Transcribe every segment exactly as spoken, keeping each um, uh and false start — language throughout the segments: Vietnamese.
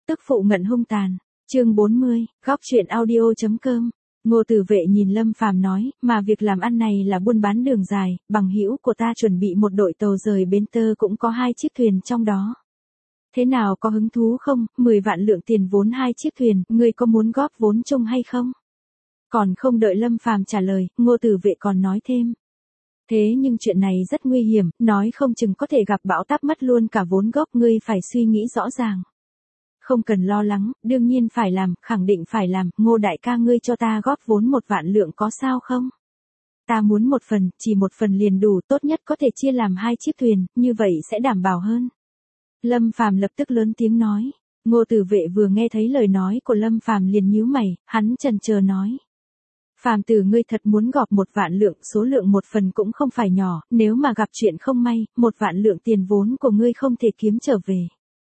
Tức phụ ngận hung tàn. Chương bốn mươi, góc truyện audio chấm com. Ngô Tử Vệ nhìn Lâm Phàm nói, mà việc làm ăn này là buôn bán đường dài, bằng hữu của ta chuẩn bị một đội tàu rời bến tơ cũng có hai chiếc thuyền trong đó. Thế nào, có hứng thú không? Mười vạn lượng tiền vốn hai chiếc thuyền, ngươi có muốn góp vốn chung hay không? Còn không đợi Lâm Phàm trả lời, Ngô Tử Vệ còn nói thêm. Thế nhưng chuyện này rất nguy hiểm, nói không chừng có thể gặp bão táp mất luôn cả vốn gốc, ngươi phải suy nghĩ rõ ràng. Không cần lo lắng, đương nhiên phải làm, khẳng định phải làm, Ngô đại ca ngươi cho ta góp vốn một vạn lượng có sao không? Ta muốn một phần, chỉ một phần liền đủ, tốt nhất có thể chia làm hai chiếc thuyền, như vậy sẽ đảm bảo hơn. Lâm Phàm lập tức lớn tiếng nói. Ngô Tử Vệ vừa nghe thấy lời nói của Lâm Phàm liền nhíu mày, hắn chần chờ nói. Phàm tử ngươi thật muốn gọp một vạn lượng, số lượng một phần cũng không phải nhỏ, nếu mà gặp chuyện không may, một vạn lượng tiền vốn của ngươi không thể kiếm trở về.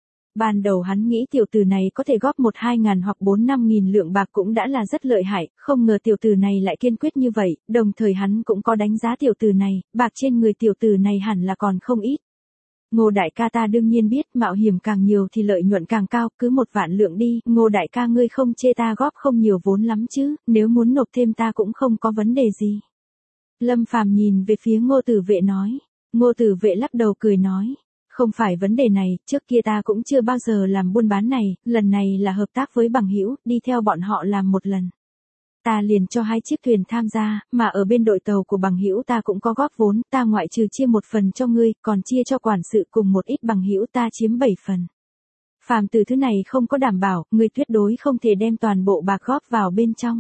Ban đầu hắn nghĩ tiểu tử này có thể góp một hai ngàn hoặc bốn năm nghìn lượng bạc cũng đã là rất lợi hại, không ngờ tiểu tử này lại kiên quyết như vậy, đồng thời hắn cũng có đánh giá tiểu tử này, bạc trên người tiểu tử này hẳn là còn không ít. Ngô đại ca ta đương nhiên biết, mạo hiểm càng nhiều thì lợi nhuận càng cao, cứ một vạn lượng đi, Ngô đại ca ngươi không chê ta góp không nhiều vốn lắm chứ, nếu muốn nộp thêm ta cũng không có vấn đề gì. Lâm Phàm nhìn về phía Ngô Tử Vệ nói. Ngô Tử Vệ lắc đầu cười nói. Không phải vấn đề này, trước kia ta cũng chưa bao giờ làm buôn bán này, lần này là hợp tác với bằng hữu, đi theo bọn họ làm một lần. Ta liền cho hai chiếc thuyền tham gia, mà ở bên đội tàu của bằng hữu ta cũng có góp vốn, ta ngoại trừ chia một phần cho ngươi, còn chia cho quản sự cùng một ít bằng hữu ta chiếm bảy phần. Phàm từ thứ này không có đảm bảo, ngươi tuyệt đối không thể đem toàn bộ bạc góp vào bên trong.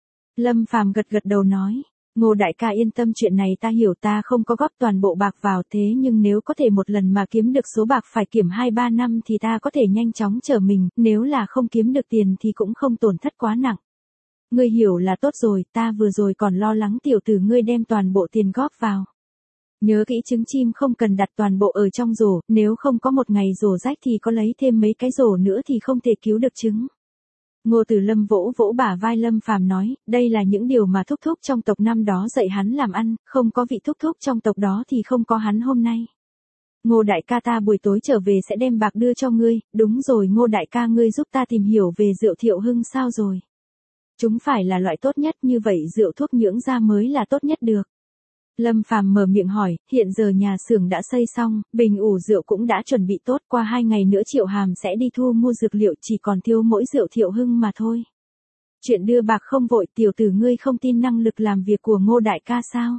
Lâm Phàm gật gật đầu nói. Ngô đại ca yên tâm, chuyện này ta hiểu, ta không có góp toàn bộ bạc vào, thế nhưng nếu có thể một lần mà kiếm được số bạc phải kiểm hai ba năm thì ta có thể nhanh chóng trở mình, nếu là không kiếm được tiền thì cũng không tổn thất quá nặng. Ngươi hiểu là tốt rồi, ta vừa rồi còn lo lắng tiểu tử ngươi đem toàn bộ tiền góp vào. Nhớ kỹ trứng chim không cần đặt toàn bộ ở trong rổ, nếu không có một ngày rổ rách thì có lấy thêm mấy cái rổ nữa thì không thể cứu được trứng. Ngô Tử Lâm vỗ vỗ bả vai Lâm Phàm nói, đây là những điều mà thúc thúc trong tộc năm đó dạy hắn làm ăn, không có vị thúc thúc trong tộc đó thì không có hắn hôm nay. Ngô đại ca ta buổi tối trở về sẽ đem bạc đưa cho ngươi, đúng rồi Ngô đại ca ngươi giúp ta tìm hiểu về rượu Thiệu Hưng sao rồi? Chúng phải là loại tốt nhất, như vậy rượu thuốc nhưỡng ra mới là tốt nhất được. Lâm Phàm mở miệng hỏi, hiện giờ nhà xưởng đã xây xong, bình ủ rượu cũng đã chuẩn bị tốt, qua hai ngày nữa Triệu Hàm sẽ đi thu mua dược liệu, chỉ còn thiếu mỗi rượu Thiệu Hưng mà thôi. Chuyện đưa bạc không vội, tiểu tử ngươi không tin năng lực làm việc của Ngô đại ca sao?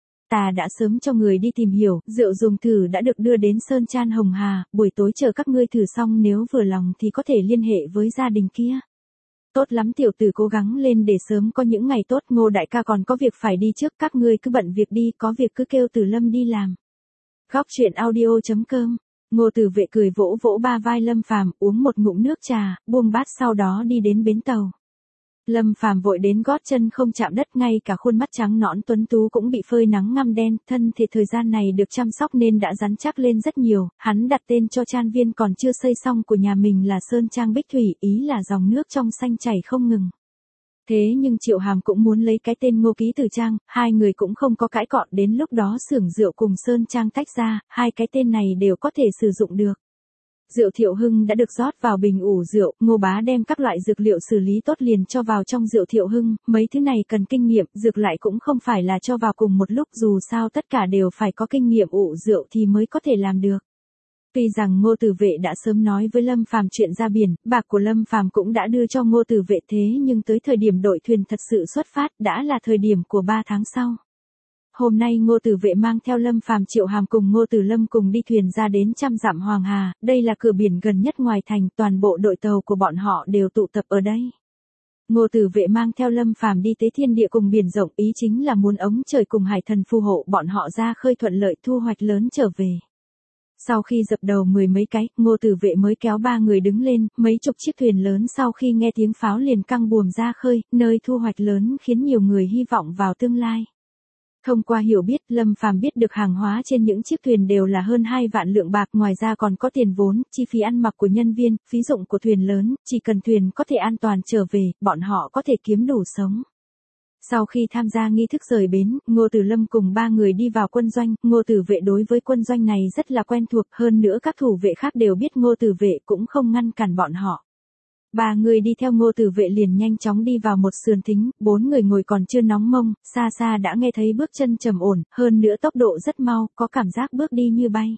Ta đã sớm cho người đi tìm hiểu, rượu dùng thử đã được đưa đến Sơn Chan Hồng Hà, buổi tối chờ các ngươi thử xong nếu vừa lòng thì có thể liên hệ với gia đình kia. Tốt lắm, tiểu tử cố gắng lên để sớm có những ngày tốt, Ngô đại ca còn có việc phải đi trước, các ngươi cứ bận việc đi, có việc cứ kêu Tử Lâm đi làm. Góc truyện audio chấm com. Ngô Tử Vệ cười vỗ vỗ ba vai Lâm Phàm, uống một ngụm nước trà, buông bát sau đó đi đến bến tàu. Lâm Phàm vội đến gót chân không chạm đất, ngay cả khuôn mắt trắng nõn tuấn tú cũng bị phơi nắng ngăm đen, thân thể thời gian này được chăm sóc nên đã rắn chắc lên rất nhiều, hắn đặt tên cho trang viên còn chưa xây xong của nhà mình là Sơn Trang Bích Thủy, ý là dòng nước trong xanh chảy không ngừng. Thế nhưng Triệu Hàm cũng muốn lấy cái tên Ngô Ký Từ Trang, hai người cũng không có cãi cọ, đến lúc đó xưởng rượu cùng Sơn Trang tách ra, hai cái tên này đều có thể sử dụng được. Rượu Thiệu Hưng đã được rót vào bình ủ rượu, Ngô bá đem các loại dược liệu xử lý tốt liền cho vào trong rượu Thiệu Hưng, mấy thứ này cần kinh nghiệm, dược lại cũng không phải là cho vào cùng một lúc, dù sao tất cả đều phải có kinh nghiệm ủ rượu thì mới có thể làm được. Tuy rằng Ngô Tử Vệ đã sớm nói với Lâm Phàm chuyện ra biển, bạc của Lâm Phàm cũng đã đưa cho Ngô Tử Vệ, thế nhưng tới thời điểm đội thuyền thật sự xuất phát đã là thời điểm của ba tháng sau. Hôm nay Ngô Tử Vệ mang theo Lâm Phàm, Triệu Hàm cùng Ngô Tử Lâm cùng đi thuyền ra đến trăm dặm Hoàng Hà, đây là cửa biển gần nhất ngoài thành, toàn bộ đội tàu của bọn họ đều tụ tập ở đây. Ngô Tử Vệ mang theo Lâm Phàm đi tới thiên địa cùng biển rộng, ý chính là muốn ống trời cùng hải thần phù hộ bọn họ ra khơi thuận lợi thu hoạch lớn trở về. Sau khi dập đầu mười mấy cái, Ngô Tử Vệ mới kéo ba người đứng lên, mấy chục chiếc thuyền lớn sau khi nghe tiếng pháo liền căng buồm ra khơi, nơi thu hoạch lớn khiến nhiều người hy vọng vào tương lai. Thông qua hiểu biết, Lâm Phàm biết được hàng hóa trên những chiếc thuyền đều là hơn hai vạn lượng bạc, ngoài ra còn có tiền vốn, chi phí ăn mặc của nhân viên, phí dụng của thuyền lớn, chỉ cần thuyền có thể an toàn trở về, bọn họ có thể kiếm đủ sống. Sau khi tham gia nghi thức rời bến, Ngô Tử Lâm cùng ba người đi vào quân doanh, Ngô Tử Vệ đối với quân doanh này rất là quen thuộc, hơn nữa các thủ vệ khác đều biết Ngô Tử Vệ cũng không ngăn cản bọn họ. Ba người đi theo Ngô Tử Vệ liền nhanh chóng đi vào một sườn thính, bốn người ngồi còn chưa nóng mông, xa xa đã nghe thấy bước chân trầm ổn, hơn nữa tốc độ rất mau, có cảm giác bước đi như bay.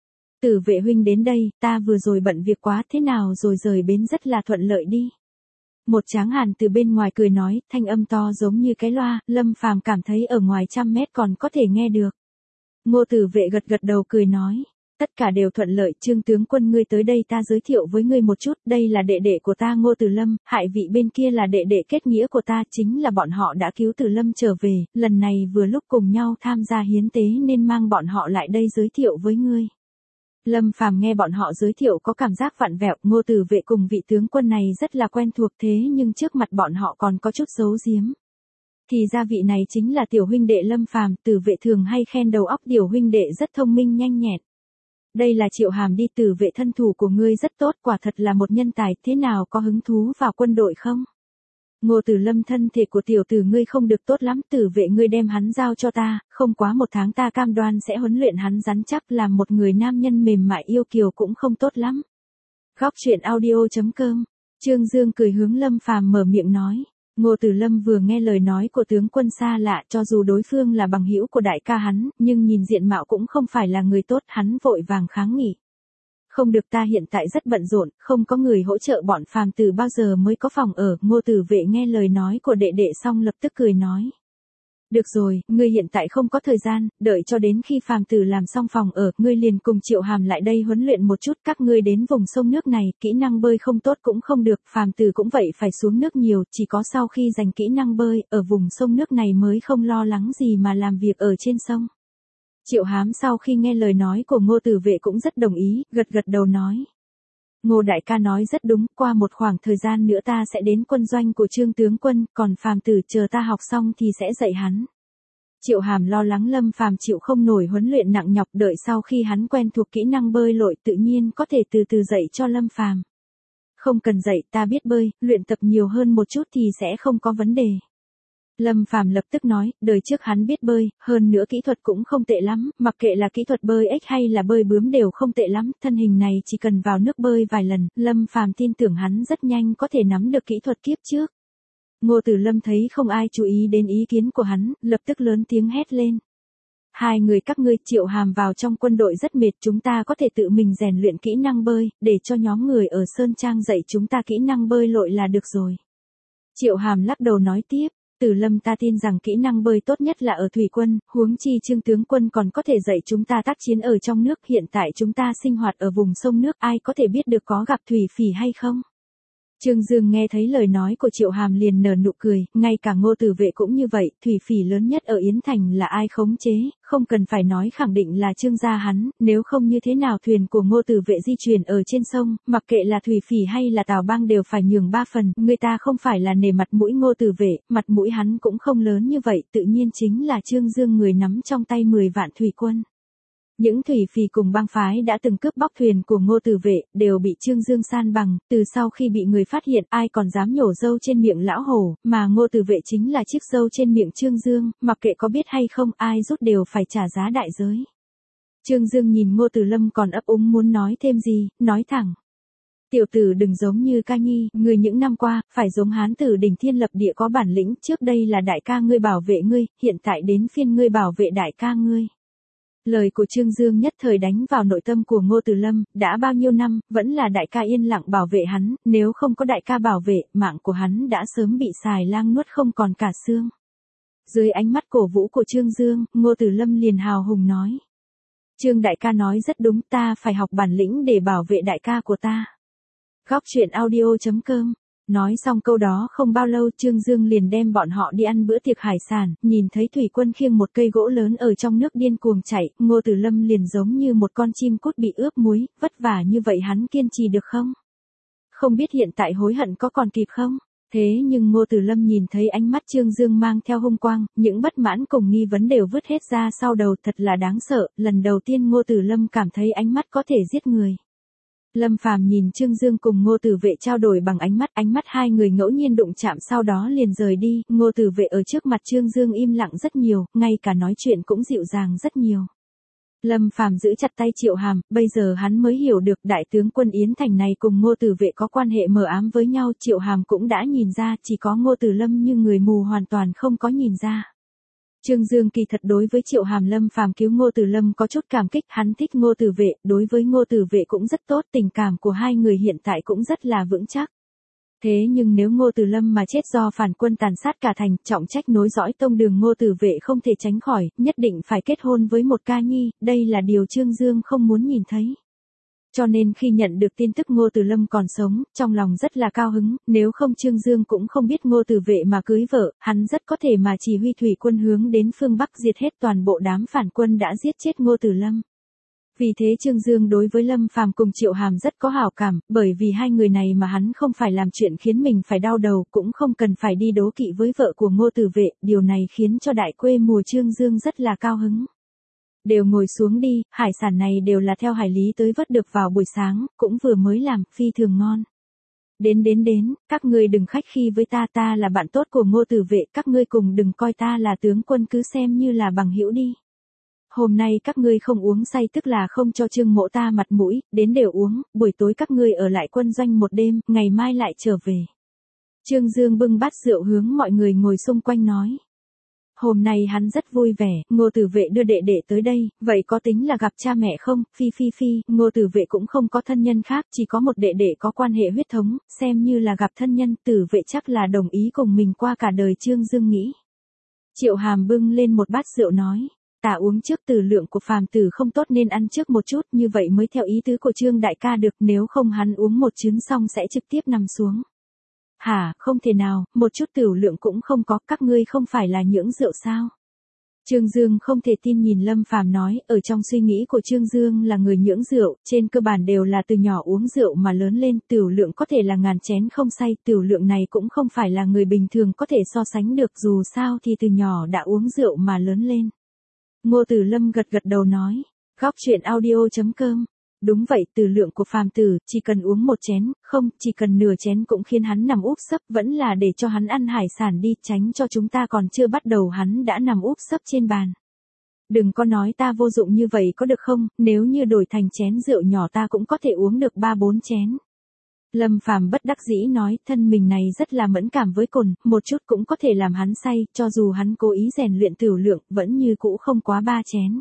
Tử Vệ huynh đến đây, ta vừa rồi bận việc quá, thế nào rồi rời bến rất là thuận lợi đi. Một tráng hàn từ bên ngoài cười nói, thanh âm to giống như cái loa, Lâm Phàm cảm thấy ở ngoài trăm mét còn có thể nghe được. Ngô Tử Vệ gật gật đầu cười nói, tất cả đều thuận lợi, Trương tướng quân ngươi tới đây ta giới thiệu với ngươi một chút, đây là đệ đệ của ta Ngô Tử Lâm, hại vị bên kia là đệ đệ kết nghĩa của ta, chính là bọn họ đã cứu Tử Lâm trở về, lần này vừa lúc cùng nhau tham gia hiến tế nên mang bọn họ lại đây giới thiệu với ngươi. Lâm Phàm nghe bọn họ giới thiệu có cảm giác vặn vẹo, Ngô Tử Vệ cùng vị tướng quân này rất là quen thuộc thế nhưng trước mặt bọn họ còn có chút giấu giếm. Thì ra vị này chính là tiểu huynh đệ Lâm Phàm, Tử Vệ thường hay khen đầu óc tiểu huynh đệ rất thông minh nhanh nhẹn. Đây là Triệu Hàm đi, Tử Vệ thân thủ của ngươi rất tốt, quả thật là một nhân tài, thế nào có hứng thú vào quân đội không? Ngô Tử Lâm thân thể của tiểu tử ngươi không được tốt lắm, Tử Vệ ngươi đem hắn giao cho ta, không quá một tháng ta cam đoan sẽ huấn luyện hắn rắn chắc, làm một người nam nhân mềm mại yêu kiều cũng không tốt lắm. Góc truyện audio chấm com, Trương Dương cười hướng Lâm Phàm mở miệng nói. Ngô Tử Lâm vừa nghe lời nói của tướng quân xa lạ, cho dù đối phương là bằng hữu của đại ca hắn, nhưng nhìn diện mạo cũng không phải là người tốt, hắn vội vàng kháng nghị. Không được, ta hiện tại rất bận rộn, không có người hỗ trợ bọn phàm tử bao giờ mới có phòng ở. Ngô Tử Vệ nghe lời nói của đệ đệ xong lập tức cười nói. Được rồi, ngươi hiện tại không có thời gian, đợi cho đến khi phàm tử làm xong phòng ở, ngươi liền cùng Triệu Hàm lại đây huấn luyện một chút, các ngươi đến vùng sông nước này, kỹ năng bơi không tốt cũng không được, phàm tử cũng vậy phải xuống nước nhiều, chỉ có sau khi giành kỹ năng bơi, ở vùng sông nước này mới không lo lắng gì mà làm việc ở trên sông. Triệu Hám sau khi nghe lời nói của Ngô Tử Vệ cũng rất đồng ý, gật gật đầu nói. Ngô đại ca nói rất đúng, qua một khoảng thời gian nữa ta sẽ đến quân doanh của Trương tướng quân, còn phàm tử chờ ta học xong thì sẽ dạy hắn. Triệu Hàm lo lắng Lâm Phàm chịu không nổi huấn luyện nặng nhọc, đợi sau khi hắn quen thuộc kỹ năng bơi lội tự nhiên có thể từ từ dạy cho Lâm Phàm. Không cần dạy, ta biết bơi, luyện tập nhiều hơn một chút thì sẽ không có vấn đề. Lâm Phàm lập tức nói, đời trước hắn biết bơi, hơn nữa kỹ thuật cũng không tệ lắm, mặc kệ là kỹ thuật bơi ếch hay là bơi bướm đều không tệ lắm, thân hình này chỉ cần vào nước bơi vài lần, Lâm Phàm tin tưởng hắn rất nhanh có thể nắm được kỹ thuật kiếp trước. Ngô Tử Lâm thấy không ai chú ý đến ý kiến của hắn, lập tức lớn tiếng hét lên. Hai người các ngươi, Triệu Hàm vào trong quân đội rất mệt, chúng ta có thể tự mình rèn luyện kỹ năng bơi, để cho nhóm người ở Sơn Trang dạy chúng ta kỹ năng bơi lội là được rồi. Triệu Hàm lắc đầu nói tiếp. Tử Lâm, ta tin rằng kỹ năng bơi tốt nhất là ở thủy quân, huống chi Trương tướng quân còn có thể dạy chúng ta tác chiến ở trong nước, hiện tại chúng ta sinh hoạt ở vùng sông nước, ai có thể biết được có gặp thủy phỉ hay không? Trương Dương nghe thấy lời nói của Triệu Hàm liền nở nụ cười, ngay cả Ngô Tử Vệ cũng như vậy, thủy phỉ lớn nhất ở Yến Thành là ai khống chế, không cần phải nói khẳng định là Trương gia hắn, nếu không như thế nào thuyền của Ngô Tử Vệ di chuyển ở trên sông, mặc kệ là thủy phỉ hay là Tào Bang đều phải nhường ba phần, người ta không phải là nể mặt mũi Ngô Tử Vệ, mặt mũi hắn cũng không lớn như vậy, tự nhiên chính là Trương Dương người nắm trong tay mười vạn thủy quân. Những thủy phỉ cùng bang phái đã từng cướp bóc thuyền của Ngô Tử Vệ, đều bị Trương Dương san bằng, từ sau khi bị người phát hiện ai còn dám nhổ dâu trên miệng lão hổ, mà Ngô Tử Vệ chính là chiếc dâu trên miệng Trương Dương, mặc kệ có biết hay không ai rút đều phải trả giá đại giới. Trương Dương nhìn Ngô Tử Lâm còn ấp úng muốn nói thêm gì, nói thẳng. Tiểu tử đừng giống như ca nhi, người những năm qua, phải giống hán tử đỉnh thiên lập địa có bản lĩnh, trước đây là đại ca ngươi bảo vệ ngươi, hiện tại đến phiên ngươi bảo vệ đại ca ngươi. Lời của Trương Dương nhất thời đánh vào nội tâm của Ngô Tử Lâm, đã bao nhiêu năm, vẫn là đại ca yên lặng bảo vệ hắn, nếu không có đại ca bảo vệ, mạng của hắn đã sớm bị xài lang nuốt không còn cả xương. Dưới ánh mắt cổ vũ của Trương Dương, Ngô Tử Lâm liền hào hùng nói. Trương đại ca nói rất đúng, ta phải học bản lĩnh để bảo vệ đại ca của ta. Góc truyện audio chấm com. Nói xong câu đó không bao lâu Trương Dương liền đem bọn họ đi ăn bữa tiệc hải sản, nhìn thấy thủy quân khiêng một cây gỗ lớn ở trong nước điên cuồng chạy, Ngô Tử Lâm liền giống như một con chim cút bị ướp muối, vất vả như vậy hắn kiên trì được không? Không biết hiện tại hối hận có còn kịp không? Thế nhưng Ngô Tử Lâm nhìn thấy ánh mắt Trương Dương mang theo hung quang, những bất mãn cùng nghi vấn đều vứt hết ra sau đầu, thật là đáng sợ, lần đầu tiên Ngô Tử Lâm cảm thấy ánh mắt có thể giết người. Lâm Phàm nhìn Trương Dương cùng Ngô Tử Vệ trao đổi bằng ánh mắt, ánh mắt hai người ngẫu nhiên đụng chạm sau đó liền rời đi, Ngô Tử Vệ ở trước mặt Trương Dương im lặng rất nhiều, ngay cả nói chuyện cũng dịu dàng rất nhiều. Lâm Phàm giữ chặt tay Triệu Hàm, bây giờ hắn mới hiểu được đại tướng quân Yến Thành này cùng Ngô Tử Vệ có quan hệ mờ ám với nhau. Triệu Hàm cũng đã nhìn ra, chỉ có Ngô Tử Lâm như người mù hoàn toàn không có nhìn ra. Trương Dương kỳ thật đối với Triệu Hàm Lâm Phàm cứu Ngô Tử Lâm có chút cảm kích, hắn thích Ngô Tử Vệ, đối với Ngô Tử Vệ cũng rất tốt, tình cảm của hai người hiện tại cũng rất là vững chắc. Thế nhưng nếu Ngô Tử Lâm mà chết do phản quân tàn sát cả thành, trọng trách nối dõi tông đường Ngô Tử Vệ không thể tránh khỏi, nhất định phải kết hôn với một ca nhi, đây là điều Trương Dương không muốn nhìn thấy. Cho nên khi nhận được tin tức Ngô Tử Lâm còn sống, trong lòng rất là cao hứng, nếu không Trương Dương cũng không biết Ngô Tử Vệ mà cưới vợ, hắn rất có thể mà chỉ huy thủy quân hướng đến phương Bắc diệt hết toàn bộ đám phản quân đã giết chết Ngô Tử Lâm. Vì thế Trương Dương đối với Lâm Phàm cùng Triệu Hàm rất có hảo cảm, bởi vì hai người này mà hắn không phải làm chuyện khiến mình phải đau đầu, cũng không cần phải đi đố kỵ với vợ của Ngô Tử Vệ, điều này khiến cho đại quê mùa Trương Dương rất là cao hứng. Đều ngồi xuống đi, hải sản này đều là theo hải lý tới vớt được vào buổi sáng, cũng vừa mới làm, phi thường ngon. Đến đến đến, các ngươi đừng khách khí với ta, ta là bạn tốt của Ngô Tử Vệ, các ngươi cùng đừng coi ta là tướng quân, cứ xem như là bằng hữu đi. Hôm nay các ngươi không uống say tức là không cho Trương Mỗ ta mặt mũi, đến đều uống, buổi tối các ngươi ở lại quân doanh một đêm, ngày mai lại trở về. Trương Dương bưng bát rượu hướng mọi người ngồi xung quanh nói. Hôm nay hắn rất vui vẻ, Ngô Tử Vệ đưa đệ đệ tới đây, vậy có tính là gặp cha mẹ không? Phi phi phi, Ngô Tử Vệ cũng không có thân nhân khác, chỉ có một đệ đệ có quan hệ huyết thống, xem như là gặp thân nhân, Tử Vệ chắc là đồng ý cùng mình qua cả đời. Trương Dương nghĩ. Triệu Hàm bưng lên một bát rượu nói. Ta uống trước, Tử lượng của phàm tử không tốt nên ăn trước một chút, như vậy mới theo ý tứ của Trương đại ca được, nếu không hắn uống một chén xong sẽ trực tiếp nằm xuống. Hả, không thể nào, một chút tiểu lượng cũng không có, các ngươi không phải là nhưỡng rượu sao? Trương Dương không thể tin nhìn Lâm Phàm nói, ở trong suy nghĩ của Trương Dương là người nhưỡng rượu, trên cơ bản đều là từ nhỏ uống rượu mà lớn lên, tiểu lượng có thể là ngàn chén không say, tiểu lượng này cũng không phải là người bình thường có thể so sánh được, dù sao thì từ nhỏ đã uống rượu mà lớn lên. Ngô Tử Lâm gật gật đầu nói, góc truyện audio chấm com. Đúng vậy, Tử lượng của phàm tử, chỉ cần uống một chén, không, chỉ cần nửa chén cũng khiến hắn nằm úp sấp, vẫn là để cho hắn ăn hải sản đi, tránh cho chúng ta còn chưa bắt đầu hắn đã nằm úp sấp trên bàn. Đừng có nói ta vô dụng như vậy có được không, nếu như đổi thành chén rượu nhỏ ta cũng có thể uống được ba bốn chén. Lâm Phàm bất đắc dĩ nói, thân mình này rất là mẫn cảm với cồn, một chút cũng có thể làm hắn say, cho dù hắn cố ý rèn luyện tiểu lượng, vẫn như cũ không quá ba chén.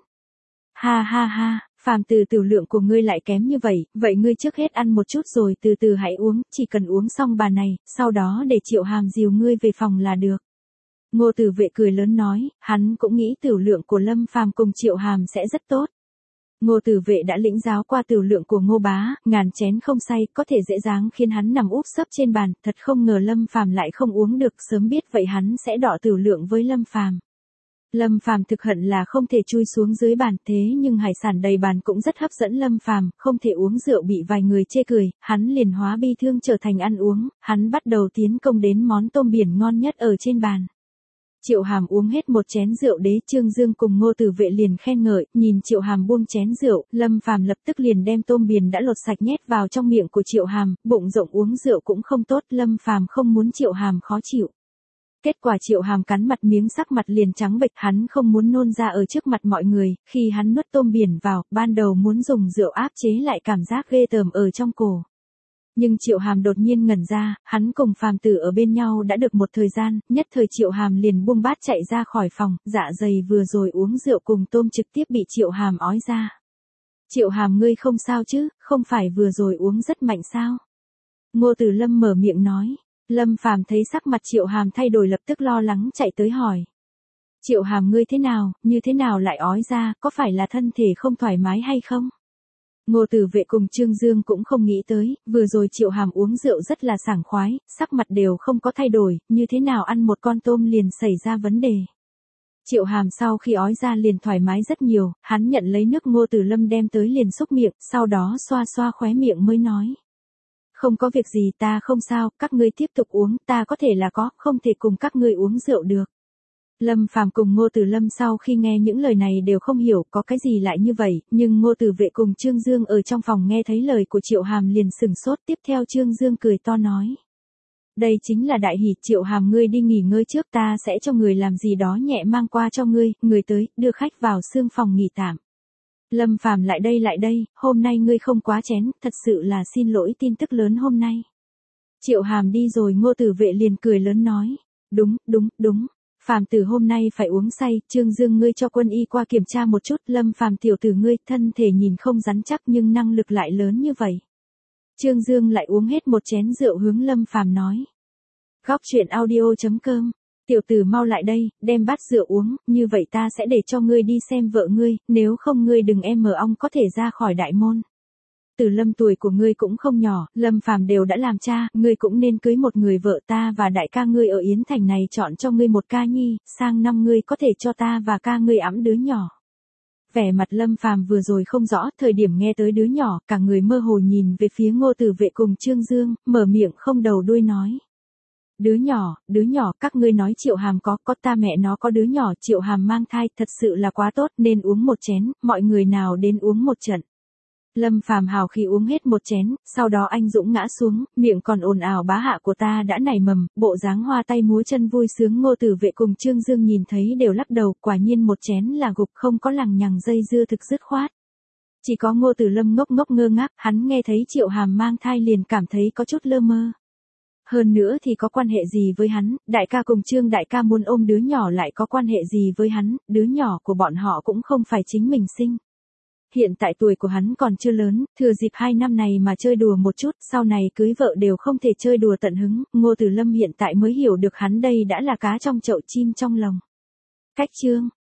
Ha ha ha, Phàm từ tiểu lượng của ngươi lại kém như vậy, vậy ngươi trước hết ăn một chút rồi từ từ hãy uống, chỉ cần uống xong bà này, sau đó để Triệu Hàm dìu ngươi về phòng là được. Ngô Tử Vệ cười lớn nói, hắn cũng nghĩ tiểu lượng của Lâm Phàm cùng Triệu Hàm sẽ rất tốt. Ngô Tử Vệ đã lĩnh giáo qua tiểu lượng của Ngô bá, ngàn chén không say, có thể dễ dàng khiến hắn nằm úp sấp trên bàn, thật không ngờ Lâm Phàm lại không uống được, sớm biết vậy hắn sẽ đọ tiểu lượng với Lâm Phàm. Lâm Phàm thực hận là không thể chui xuống dưới bàn, thế nhưng hải sản đầy bàn cũng rất hấp dẫn Lâm Phàm, không thể uống rượu bị vài người chê cười, hắn liền hóa bi thương trở thành ăn uống, hắn bắt đầu tiến công đến món tôm biển ngon nhất ở trên bàn. Triệu Hàm uống hết một chén rượu đế, Trương Dương cùng Ngô Tử Vệ liền khen ngợi, nhìn Triệu Hàm buông chén rượu, Lâm Phàm lập tức liền đem tôm biển đã lột sạch nhét vào trong miệng của Triệu Hàm, bụng rộng uống rượu cũng không tốt, Lâm Phàm không muốn Triệu Hàm khó chịu. Kết quả Triệu Hàm cắn mặt miếng sắc mặt liền trắng bệch, hắn không muốn nôn ra ở trước mặt mọi người, khi hắn nuốt tôm biển vào, ban đầu muốn dùng rượu áp chế lại cảm giác ghê tởm ở trong cổ. Nhưng Triệu Hàm đột nhiên ngẩn ra, hắn cùng phàm tử ở bên nhau đã được một thời gian, nhất thời Triệu Hàm liền buông bát chạy ra khỏi phòng, dạ dày vừa rồi uống rượu cùng tôm trực tiếp bị Triệu Hàm ói ra. Triệu Hàm ngươi không sao chứ, không phải vừa rồi uống rất mạnh sao? Ngô Tử Lâm mở miệng nói. Lâm Phàm thấy sắc mặt Triệu Hàm thay đổi lập tức lo lắng chạy tới hỏi. Triệu Hàm ngươi thế nào, như thế nào lại ói ra, có phải là thân thể không thoải mái hay không? Ngô Tử Vệ cùng Trương Dương cũng không nghĩ tới, vừa rồi Triệu Hàm uống rượu rất là sảng khoái, sắc mặt đều không có thay đổi, như thế nào ăn một con tôm liền xảy ra vấn đề. Triệu Hàm sau khi ói ra liền thoải mái rất nhiều, hắn nhận lấy nước Ngô Tử Lâm đem tới liền xúc miệng, sau đó xoa xoa khóe miệng mới nói. Không có việc gì, ta không sao, các ngươi tiếp tục uống, ta có thể là có, không thể cùng các ngươi uống rượu được. Lâm Phàm cùng Ngô Tử Lâm sau khi nghe những lời này đều không hiểu có cái gì lại như vậy, nhưng Ngô Tử Vệ cùng Trương Dương ở trong phòng nghe thấy lời của Triệu Hàm liền sừng sốt, tiếp theo Trương Dương cười to nói. Đây chính là đại hỷ, Triệu Hàm ngươi đi nghỉ ngơi trước, ta sẽ cho người làm gì đó nhẹ mang qua cho ngươi, người tới, đưa khách vào xương phòng nghỉ tạm. Lâm Phàm lại đây lại đây, hôm nay ngươi không quá chén, thật sự là xin lỗi tin tức lớn hôm nay. Triệu Hàm đi rồi Ngô Tử Vệ liền cười lớn nói. Đúng, đúng, đúng. Phàm tử hôm nay phải uống say, Trương Dương ngươi cho quân y qua kiểm tra một chút, Lâm Phàm tiểu tử ngươi thân thể nhìn không rắn chắc nhưng năng lực lại lớn như vậy. Trương Dương lại uống hết một chén rượu hướng Lâm Phàm nói. Góc truyện audio chấm com. Tiểu tử mau lại đây, đem bát rượu uống, như vậy ta sẽ để cho ngươi đi xem vợ ngươi, nếu không ngươi đừng em mờ ong có thể ra khỏi đại môn. Từ Lâm tuổi của ngươi cũng không nhỏ, Lâm Phàm đều đã làm cha, ngươi cũng nên cưới một người vợ, ta và đại ca ngươi ở Yến Thành này chọn cho ngươi một ca nhi, sang năm ngươi có thể cho ta và ca ngươi ẵm đứa nhỏ. Vẻ mặt Lâm Phàm vừa rồi không rõ, thời điểm nghe tới đứa nhỏ, cả người mơ hồ nhìn về phía Ngô Tử Vệ cùng Trương Dương, mở miệng không đầu đuôi nói. Đứa nhỏ, đứa nhỏ, các ngươi nói Triệu Hàm có, có ta mẹ nó có đứa nhỏ, Triệu Hàm mang thai, thật sự là quá tốt, nên uống một chén, mọi người nào đến uống một trận. Lâm Phàm hào khi uống hết một chén, sau đó anh dũng ngã xuống, miệng còn ồn ào bá hạ của ta đã nảy mầm, bộ dáng hoa tay múa chân vui sướng. Ngô Tử Vệ cùng Trương Dương nhìn thấy đều lắc đầu, quả nhiên một chén là gục, không có lằng nhằng dây dưa thực dứt khoát. Chỉ có Ngô Tử Lâm ngốc ngốc ngơ ngác, hắn nghe thấy Triệu Hàm mang thai liền cảm thấy có chút lơ mơ. Hơn nữa thì có quan hệ gì với hắn, đại ca cùng Trương đại ca muốn ôm đứa nhỏ lại có quan hệ gì với hắn, đứa nhỏ của bọn họ cũng không phải chính mình sinh. Hiện tại tuổi của hắn còn chưa lớn, thừa dịp hai năm này mà chơi đùa một chút, sau này cưới vợ đều không thể chơi đùa tận hứng, Ngô Tử Lâm hiện tại mới hiểu được hắn đây đã là cá trong chậu chim trong lồng. Cách chương